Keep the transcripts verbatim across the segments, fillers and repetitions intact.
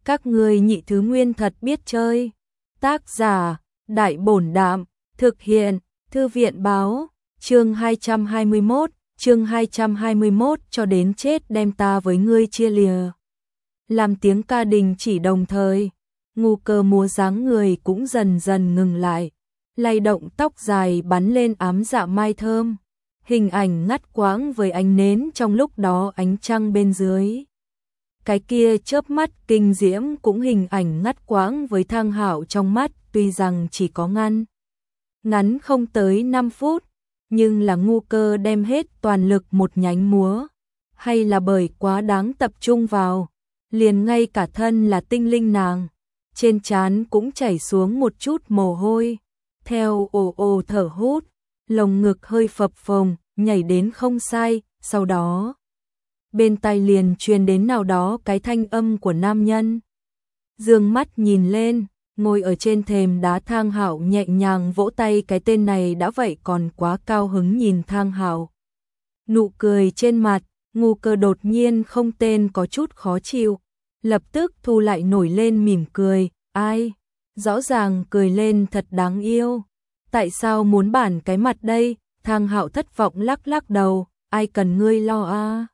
Các ngươi nhị thứ nguyên thật biết chơi. Tác giả, Đại Bổn Đạm, thực hiện, Thư viện Báo, chương hai trăm hai mươi mốt, chương hai trăm hai mươi mốt cho đến chết đem ta với ngươi chia lìa. Làm tiếng ca đình chỉ đồng thời, Ngu Cơ múa dáng người cũng dần dần ngừng lại, lay động tóc dài bắn lên ám dạ mai thơm, hình ảnh ngắt quãng với ánh nến trong lúc đó ánh trăng bên dưới. Cái kia chớp mắt kinh diễm cũng hình ảnh ngắt quãng với Thang Hạo trong mắt, tuy rằng chỉ có ngăn ngắn không tới năm phút, nhưng là Ngu Cơ đem hết toàn lực một nhánh múa, hay là bởi quá đáng tập trung vào, liền ngay cả thân là tinh linh nàng, trên trán cũng chảy xuống một chút mồ hôi, theo ồ ồ thở hút, lồng ngực hơi phập phồng, nhảy đến không sai, sau đó bên tai liền truyền đến nào đó cái thanh âm của nam nhân. Dương mắt nhìn lên, ngồi ở trên thềm đá Thang Hạo nhẹ nhàng vỗ tay, cái tên này đã vậy còn quá cao hứng nhìn Thang Hạo. Nụ cười trên mặt, Ngu Cơ đột nhiên không tên có chút khó chịu, lập tức thu lại nổi lên mỉm cười, ai? Rõ ràng cười lên thật đáng yêu. Tại sao muốn bản cái mặt đây? Thang Hạo thất vọng lắc lắc đầu, ai cần ngươi lo a?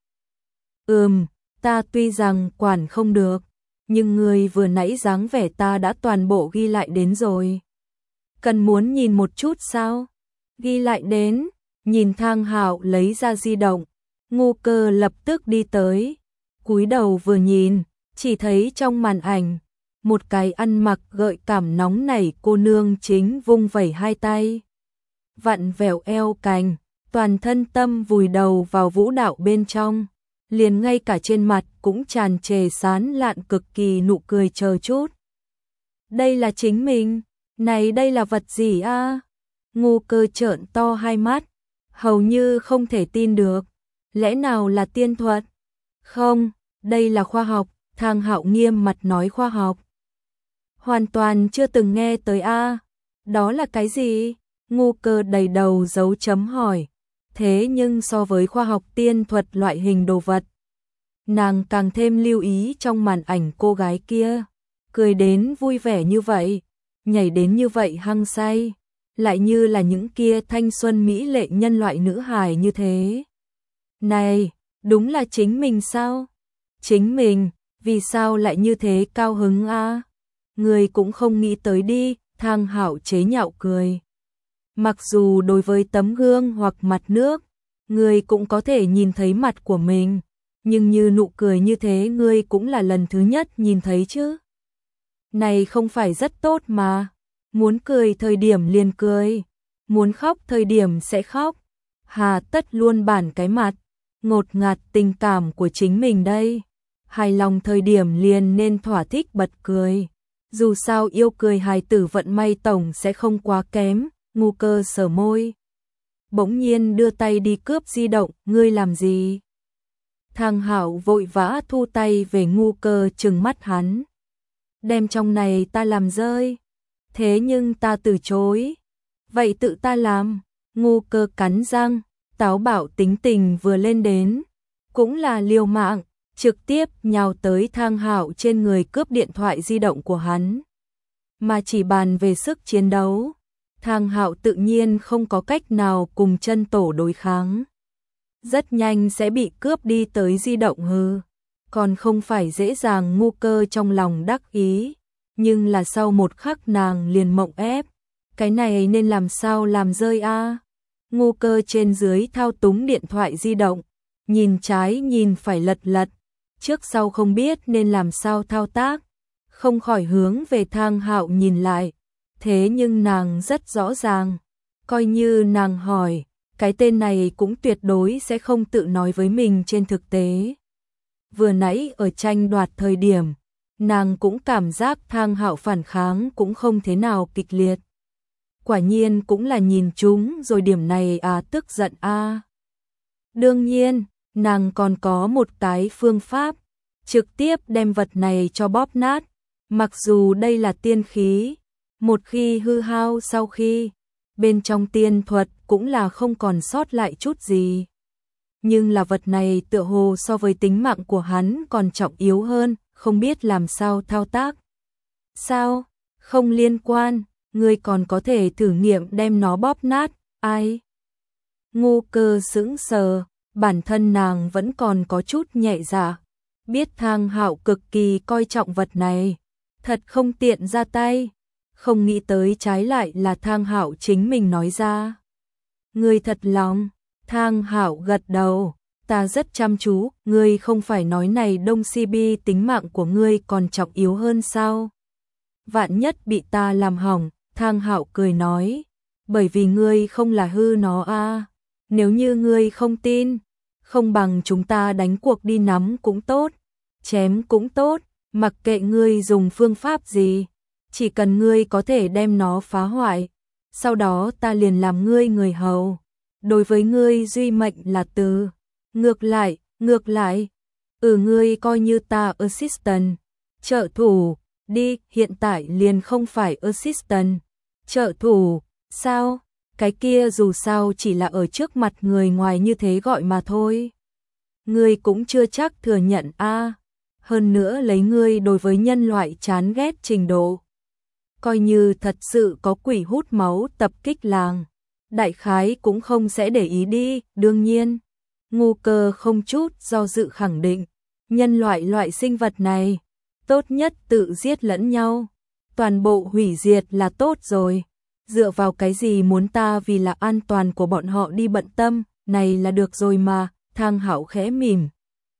Ừm, ta tuy rằng quản không được, nhưng ngươi vừa nãy dáng vẻ ta đã toàn bộ ghi lại đến rồi. Cần muốn nhìn một chút sao? Ghi lại đến, nhìn Thang Hạo lấy ra di động, Ngu Cơ lập tức đi tới, cúi đầu vừa nhìn, chỉ thấy trong màn ảnh, một cái ăn mặc gợi cảm nóng nảy cô nương chính vung vẩy hai tay, vặn vẹo eo cành, toàn thân tâm vùi đầu vào vũ đạo bên trong, liền ngay cả trên mặt cũng tràn trề sán lạn cực kỳ nụ cười chờ chút. Đây là chính mình, này đây là vật gì a? Ngu Cơ trợn to hai mắt, hầu như không thể tin được, lẽ nào là tiên thuật? Không, đây là khoa học. Thang Hạo nghiêm mặt nói khoa học. Hoàn toàn chưa từng nghe tới a. Đó là cái gì? Ngu Cơ đầy đầu dấu chấm hỏi. Thế nhưng so với khoa học tiên thuật loại hình đồ vật, nàng càng thêm lưu ý trong màn ảnh cô gái kia, cười đến vui vẻ như vậy, nhảy đến như vậy hăng say, lại như là những kia thanh xuân mỹ lệ nhân loại nữ hài như thế. Này, đúng là chính mình sao? Chính mình, vì sao lại như thế cao hứng a? Người cũng không nghĩ tới đi, Thang Hạo chế nhạo cười. Mặc dù đối với tấm gương hoặc mặt nước, người cũng có thể nhìn thấy mặt của mình, nhưng như nụ cười như thế ngươi cũng là lần thứ nhất nhìn thấy chứ. Này không phải rất tốt mà, muốn cười thời điểm liền cười, muốn khóc thời điểm sẽ khóc, hà tất luôn bản cái mặt, ngột ngạt tình cảm của chính mình đây. Hài lòng thời điểm liền nên thỏa thích bật cười. Dù sao yêu cười hài tử vận may tổng sẽ không quá kém. Ngu Cơ sờ môi, bỗng nhiên đưa tay đi cướp di động, ngươi làm gì? Thang Hạo vội vã thu tay về, Ngu Cơ trừng mắt hắn. Đem trong này ta làm rơi. Thế nhưng ta từ chối. Vậy tự ta làm. Ngu Cơ cắn răng, táo bạo tính tình vừa lên đến, cũng là liều mạng, trực tiếp nhào tới Thang Hạo trên người cướp điện thoại di động của hắn. Mà chỉ bàn về sức chiến đấu, Thang Hạo tự nhiên không có cách nào cùng chân tổ đối kháng. Rất nhanh sẽ bị cướp đi tới di động hư, còn không phải dễ dàng. Ngu Cơ trong lòng đắc ý, nhưng là sau một khắc nàng liền mộng ép, cái này nên làm sao làm rơi a? Ngu Cơ trên dưới thao túng điện thoại di động, nhìn trái nhìn phải lật lật, trước sau không biết nên làm sao thao tác, không khỏi hướng về Thang Hạo nhìn lại. Thế nhưng nàng rất rõ ràng, coi như nàng hỏi, cái tên này cũng tuyệt đối sẽ không tự nói với mình trên thực tế. Vừa nãy ở tranh đoạt thời điểm, nàng cũng cảm giác Thang Hạo phản kháng cũng không thế nào kịch liệt. Quả nhiên cũng là nhìn chúng rồi điểm này à, tức giận a. À. Đương nhiên, nàng còn có một cái phương pháp, trực tiếp đem vật này cho bóp nát, mặc dù đây là tiên khí. Một khi hư hao sau khi, bên trong tiên thuật cũng là không còn sót lại chút gì. Nhưng là vật này tựa hồ so với tính mạng của hắn còn trọng yếu hơn, không biết làm sao thao tác. Sao? Không liên quan, ngươi còn có thể thử nghiệm đem nó bóp nát, ai? Ngu Cơ sững sờ, bản thân nàng vẫn còn có chút nhẹ dạ, biết Thang Hạo cực kỳ coi trọng vật này, thật không tiện ra tay, không nghĩ tới trái lại là Thang Hạo chính mình nói ra. Ngươi thật lòng, Thang Hạo gật đầu, ta rất chăm chú, ngươi không phải nói này Đông Si Bi tính mạng của ngươi còn trọng yếu hơn sao? Vạn nhất bị ta làm hỏng, Thang Hạo cười nói, bởi vì ngươi không là hư nó a. Nếu như ngươi không tin, không bằng chúng ta đánh cuộc đi, nắm cũng tốt, chém cũng tốt, mặc kệ ngươi dùng phương pháp gì, chỉ cần ngươi có thể đem nó phá hoại, sau đó ta liền làm ngươi người hầu. Đối với ngươi duy mệnh là từ. Ngược lại, ngược lại, ừ ngươi coi như ta assistant, trợ thủ, đi, hiện tại liền không phải assistant, trợ thủ, sao? Cái kia dù sao chỉ là ở trước mặt người ngoài như thế gọi mà thôi. Ngươi cũng chưa chắc thừa nhận a. Hơn nữa lấy ngươi đối với nhân loại chán ghét trình độ, coi như thật sự có quỷ hút máu tập kích làng, đại khái cũng không sẽ để ý đi, đương nhiên. Ngu Cơ không chút do dự khẳng định, nhân loại loại sinh vật này, tốt nhất tự giết lẫn nhau, toàn bộ hủy diệt là tốt rồi. Dựa vào cái gì muốn ta vì là an toàn của bọn họ đi bận tâm, này là được rồi mà. Thang Hạo khẽ mỉm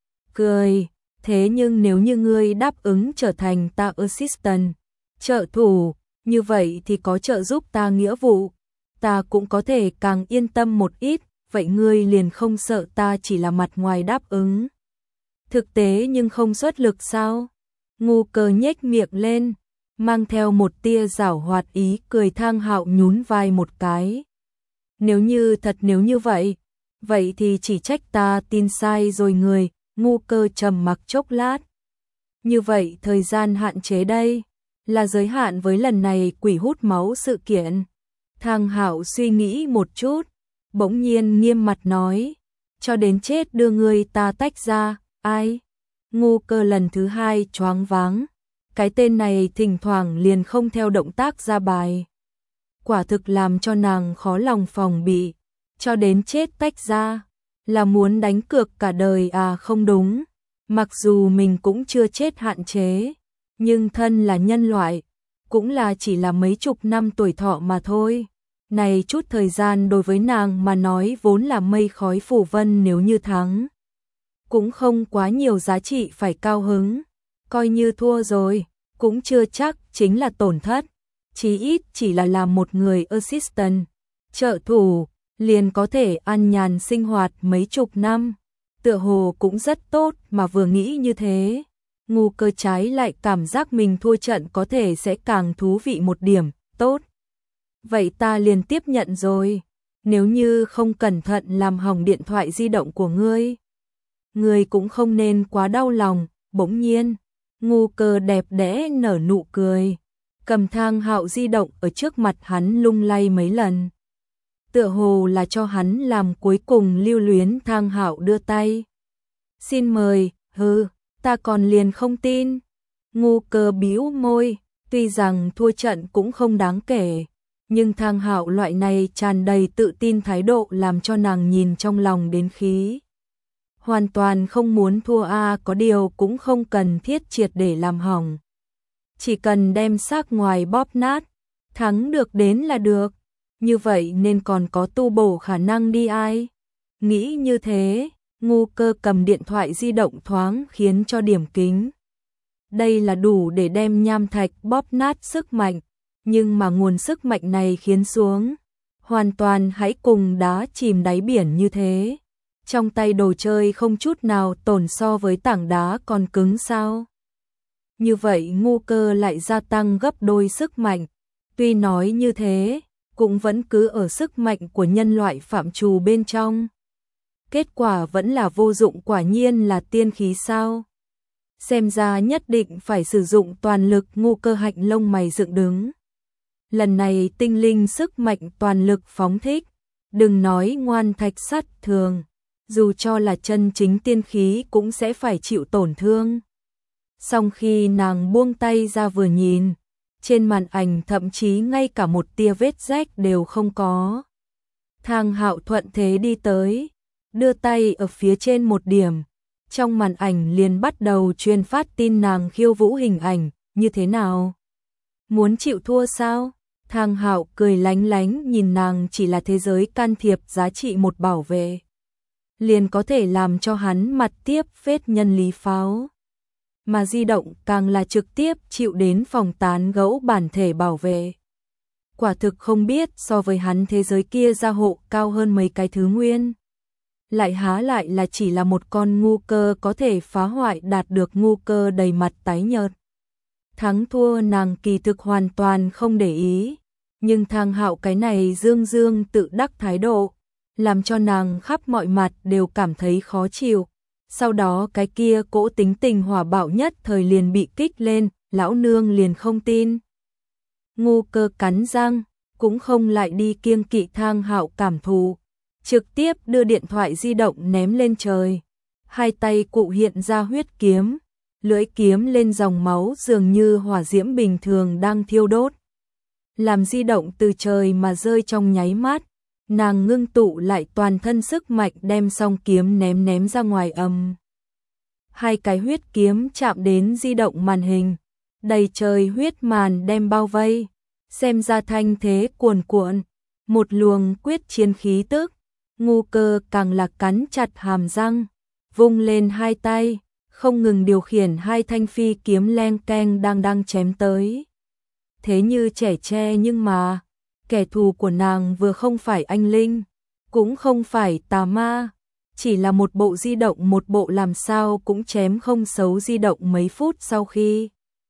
cười, thế nhưng nếu như ngươi đáp ứng trở thành ta assistant, trợ thủ, như vậy thì có trợ giúp ta nghĩa vụ, ta cũng có thể càng yên tâm một ít, vậy ngươi liền không sợ ta chỉ là mặt ngoài đáp ứng, thực tế nhưng không xuất lực sao? Ngu Cơ nhếch miệng lên, mang theo một tia giảo hoạt ý cười. Thang Hạo nhún vai một cái. Nếu như thật nếu như vậy, vậy thì chỉ trách ta tin sai rồi người. Ngu Cơ trầm mặc chốc lát. Như vậy thời gian hạn chế đây, là giới hạn với lần này quỷ hút máu sự kiện. Thang Hạo suy nghĩ một chút, bỗng nhiên nghiêm mặt nói, cho đến chết đưa ngươi ta tách ra, ai? Ngu Cơ lần thứ hai choáng váng. Cái tên này thỉnh thoảng liền không theo động tác ra bài, quả thực làm cho nàng khó lòng phòng bị. Cho đến chết tách ra, là muốn đánh cược cả đời à? Không đúng, mặc dù mình cũng chưa chết hạn chế, nhưng thân là nhân loại, cũng là chỉ là mấy chục năm tuổi thọ mà thôi. Này chút thời gian đối với nàng mà nói vốn là mây khói phủ vân, nếu như thắng, cũng không quá nhiều giá trị phải cao hứng. Coi như thua rồi, cũng chưa chắc chính là tổn thất, chí ít chỉ là làm một người assistant, trợ thủ, liền có thể an nhàn sinh hoạt mấy chục năm, tựa hồ cũng rất tốt. Mà vừa nghĩ như thế, Ngu Cơ trái lại cảm giác mình thua trận có thể sẽ càng thú vị một điểm. Tốt, vậy ta liền tiếp nhận rồi, nếu như không cẩn thận làm hỏng điện thoại di động của ngươi, ngươi cũng không nên quá đau lòng. Bỗng nhiên Ngu Cơ đẹp đẽ nở nụ cười, cầm Thang Hạo di động ở trước mặt hắn lung lay mấy lần, tựa hồ là cho hắn làm cuối cùng lưu luyến. Thang Hạo đưa tay, xin mời. Hừ, ta còn liền không tin. Ngu Cơ bĩu môi, tuy rằng thua trận cũng không đáng kể, nhưng Thang Hạo loại này tràn đầy tự tin thái độ làm cho nàng nhìn trong lòng đến khí. Hoàn toàn không muốn thua a, à, có điều cũng không cần thiết triệt để làm hỏng. Chỉ cần đem xác ngoài bóp nát, thắng được đến là được. Như vậy nên còn có tu bổ khả năng đi ai. Nghĩ như thế, Ngu Cơ cầm điện thoại di động thoáng khiến cho điểm kính. Đây là đủ để đem nham thạch bóp nát sức mạnh, nhưng mà nguồn sức mạnh này khiến xuống, hoàn toàn hãy cùng đá chìm đáy biển như thế. Trong tay đồ chơi không chút nào tổn so với tảng đá còn cứng sao? Như vậy Ngu Cơ lại gia tăng gấp đôi sức mạnh. Tuy nói như thế, cũng vẫn cứ ở sức mạnh của nhân loại phạm trù bên trong. Kết quả vẫn là vô dụng, quả nhiên là tiên khí sao? Xem ra nhất định phải sử dụng toàn lực. Ngu Cơ hạnh lông mày dựng đứng. Lần này tinh linh sức mạnh toàn lực phóng thích, đừng nói ngoan thạch sắt thường, dù cho là chân chính tiên khí cũng sẽ phải chịu tổn thương. Song khi nàng buông tay ra vừa nhìn, trên màn ảnh thậm chí ngay cả một tia vết rách đều không có. Thang Hạo thuận thế đi tới, đưa tay ở phía trên một điểm, trong màn ảnh liền bắt đầu truyền phát tin nàng khiêu vũ hình ảnh, như thế nào? Muốn chịu thua sao? Thang Hạo cười lánh lánh nhìn nàng, chỉ là thế giới can thiệp giá trị một bảo vệ, liền có thể làm cho hắn mặt tiếp phết nhân lý pháo. Mà di động càng là trực tiếp chịu đến phòng tán gẫu bản thể bảo vệ. Quả thực không biết so với hắn thế giới kia gia hộ cao hơn mấy cái thứ nguyên. Lại há lại là chỉ là một con ngu cơ có thể phá hoại, đạt được ngu cơ đầy mặt tái nhợt. Thắng thua nàng kỳ thực hoàn toàn không để ý, nhưng Thang Hạo cái này dương dương tự đắc thái độ, làm cho nàng khắp mọi mặt đều cảm thấy khó chịu. Sau đó cái kia cỗ tính tình hỏa bạo nhất thời liền bị kích lên, lão nương liền không tin. Ngu cơ cắn răng, cũng không lại đi kiêng kỵ Thang Hạo cảm thụ, trực tiếp đưa điện thoại di động ném lên trời. Hai tay cụ hiện ra huyết kiếm, lưỡi kiếm lên dòng máu dường như hỏa diễm bình thường đang thiêu đốt. Làm di động từ trời mà rơi trong nháy mắt, nàng ngưng tụ lại toàn thân sức mạnh đem song kiếm ném ném ra ngoài ầm. Hai cái huyết kiếm chạm đến di động màn hình, đầy trời huyết màn đem bao vây, xem ra thanh thế cuồn cuộn, một luồng quyết chiến khí tức. Ngu cơ càng là cắn chặt hàm răng, vung lên hai tay, không ngừng điều khiển hai thanh phi kiếm leng keng đang đang chém tới. Thế như trẻ tre, nhưng mà kẻ thù của nàng vừa không phải anh linh, cũng không phải tà ma, chỉ là một bộ di động, một bộ làm sao cũng chém không xấu di động. Mấy phút sau khi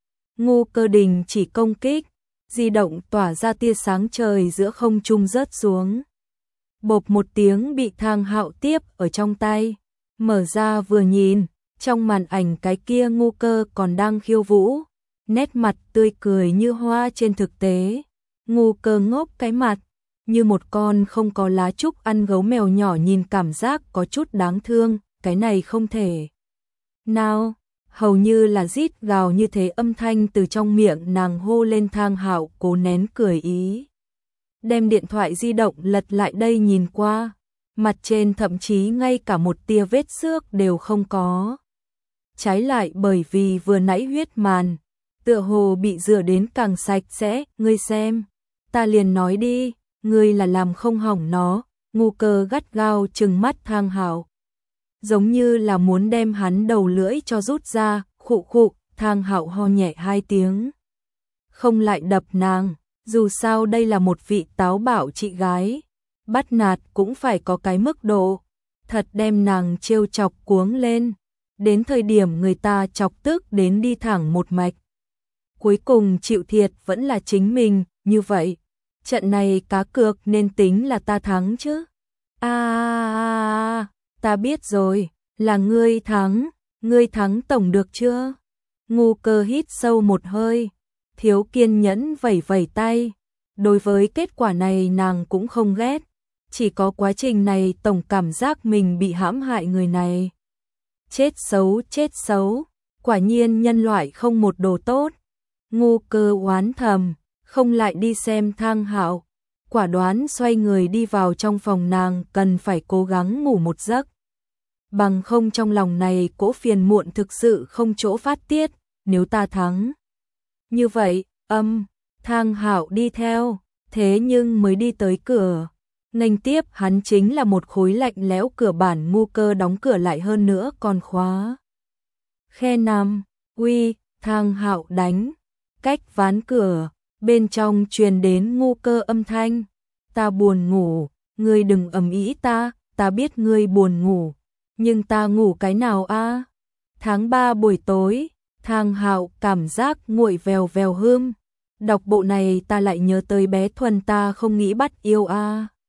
ngu cơ đình chỉ công kích, di động tỏa ra tia sáng trời giữa không trung rớt xuống. Bộp một tiếng bị Thang Hạo tiếp ở trong tay, mở ra vừa nhìn, trong màn ảnh cái kia ngu cơ còn đang khiêu vũ, nét mặt tươi cười như hoa. Trên thực tế, ngu cơ ngốc cái mặt, như một con không có lá trúc ăn gấu mèo nhỏ, nhìn cảm giác có chút đáng thương. Cái này không thể nào, hầu như là rít gào như thế, âm thanh từ trong miệng nàng hô lên. Thang Hạo cố nén cười ý, đem điện thoại di động lật lại đây nhìn qua, mặt trên thậm chí ngay cả một tia vết xước đều không có. Trái lại bởi vì vừa nãy huyết màn, tựa hồ bị rửa đến càng sạch sẽ. Ngươi xem, ta liền nói đi, ngươi là làm không hỏng nó. Ngu cơ gắt gao trừng mắt Thang Hạo, giống như là muốn đem hắn đầu lưỡi cho rút ra. Khụ khụ. Thang Hạo ho nhẹ hai tiếng, không lại đập nàng, dù sao đây là một vị táo bạo chị gái, bắt nạt cũng phải có cái mức độ, thật đem nàng trêu chọc cuống lên, đến thời điểm người ta chọc tức đến đi thẳng một mạch. Cuối cùng chịu thiệt vẫn là chính mình. Như vậy, trận này cá cược nên tính là ta thắng chứ. À, à, à, ta biết rồi, là ngươi thắng, ngươi thắng tổng được chưa? Ngu cơ hít sâu một hơi, thiếu kiên nhẫn vẩy vẩy tay. Đối với kết quả này nàng cũng không ghét, chỉ có quá trình này tổng cảm giác mình bị hãm hại. Người này chết xấu, chết xấu, quả nhiên nhân loại không một đồ tốt. Ngu cơ oán thầm, không lại đi xem Thang Hạo, quả đoán xoay người đi vào trong phòng. Nàng cần phải cố gắng ngủ một giấc, bằng không trong lòng này cỗ phiền muộn thực sự không chỗ phát tiết. Nếu ta thắng như vậy, âm, Thang Hạo đi theo, thế nhưng mới đi tới cửa, nghênh tiếp hắn chính là một khối lạnh lẽo cửa bản. Ngu cơ đóng cửa lại, hơn nữa còn khóa khe nằm. Uy, Thang Hạo đánh cách ván cửa, bên trong truyền đến ngu cơ âm thanh, ta buồn ngủ, ngươi đừng ầm ĩ ta, ta biết ngươi buồn ngủ, nhưng ta ngủ cái nào a? Tháng ba buổi tối, Thang Hạo cảm giác nguội vèo vèo hương, đọc bộ này ta lại nhớ tới bé Thuần, ta không nghĩ bắt yêu a.